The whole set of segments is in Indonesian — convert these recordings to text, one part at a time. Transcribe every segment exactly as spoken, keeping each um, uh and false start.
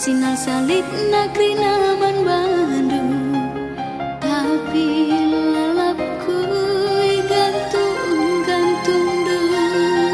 Sinal salib negeri naman Bandung, tapi lalapku gantung-gantung dulu.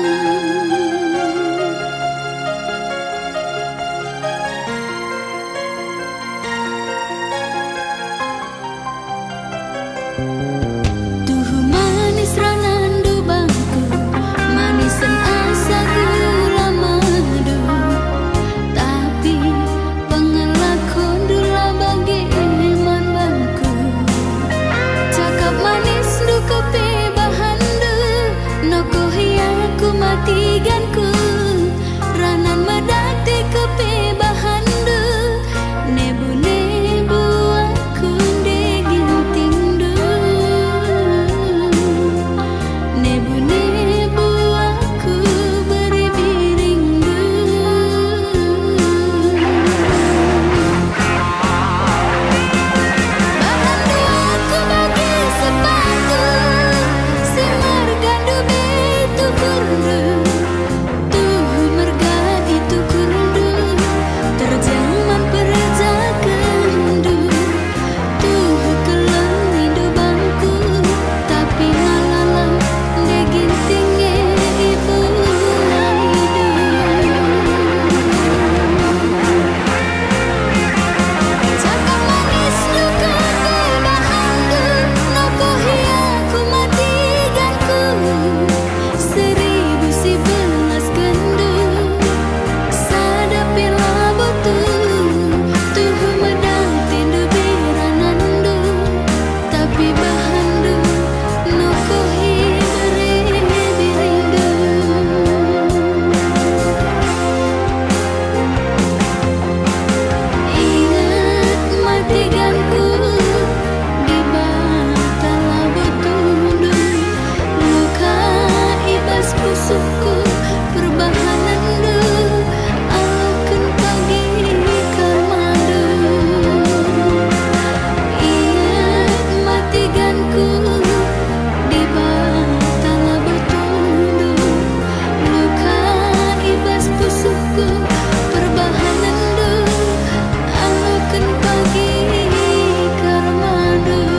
Tuh manis ranandu bangku, manisan asa gula madu, tapi pengelakon dula bagaimana bangku. Cakap manis du kepebahan du, nokohiaku matiganku, ranan medati kepebahan du, nebu-nebu aku deginting du, nebu-nebu aku beri biring du. Bahan du aku bagi sepatu, si mergandu betu kurdu, tuh merga itu kurdu, terjaman perjakan du, tuh kelengidu bangku, tapi malalah degintingnya ibu laidu. Cakap manis du kepebahan du, nokohiaku matiganku, seribu si belas gendu, sadapi labutu, tuh medatin du biranandu, tapi bahandu nokohi beri birindu. Ingat matiganku di batang labutundu, luka ibas pusukku perbahanandu, akan pagi karmadu. Ingat matiganku di batang labutundu, luka ibas pusukku perbahanandu, akan pagi karmadu.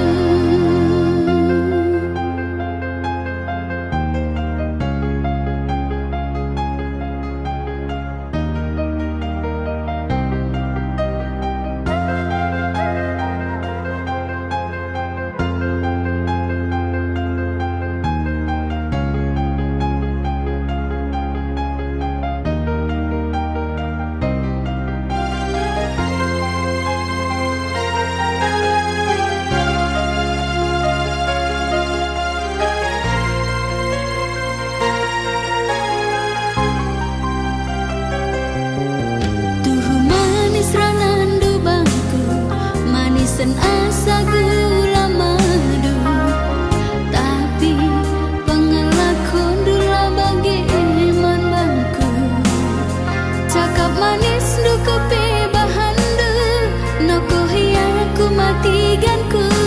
Tuh manis ranandu bangku, manisan asa gula madu, tapi pengelakon dula bagaimana bangku. Cakap manis du kepebahan du, nokohiaku matiganku,